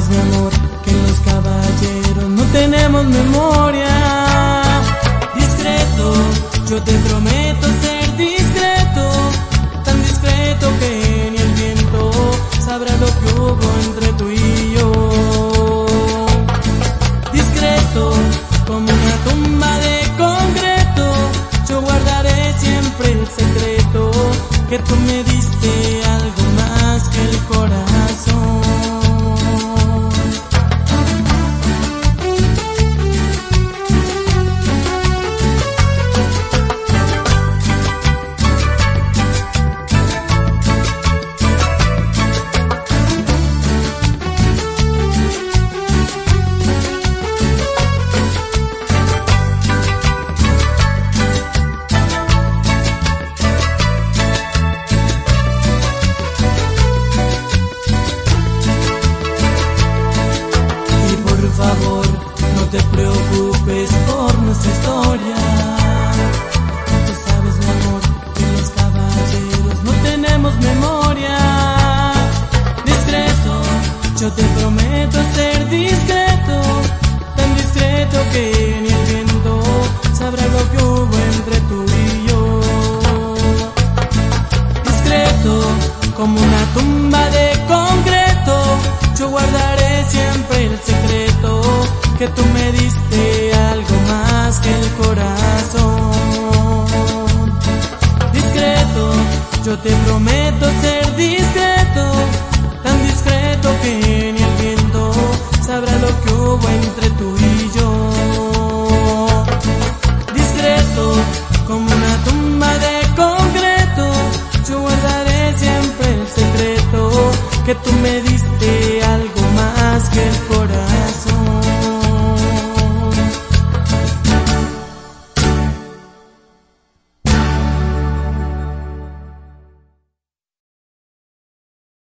sabes, mi amor, que los caballeros no tenemos memoria. Discreto, yo te prometo ser discreto, tan discreto que ni el viento sabrá lo que hubo entre tú y yo. Discreto, como una tumba de concreto, yo guardaré siempre el secreto, que tú me diste algo más que el corazón. Por favor, no te preocupes por nuestra historia. Tú sabes, mi amor, que los caballeros no tenemos memoria. Discreto, yo te prometo ser discreto, tan discreto que ni el viento sabrá lo que hubo entre tú y yo. Discreto, como una tumba de concreto, yo guardaré siempre el secreto, que tú me diste algo más que el corazón. Discreto, yo te prometo ser discreto, tan discreto que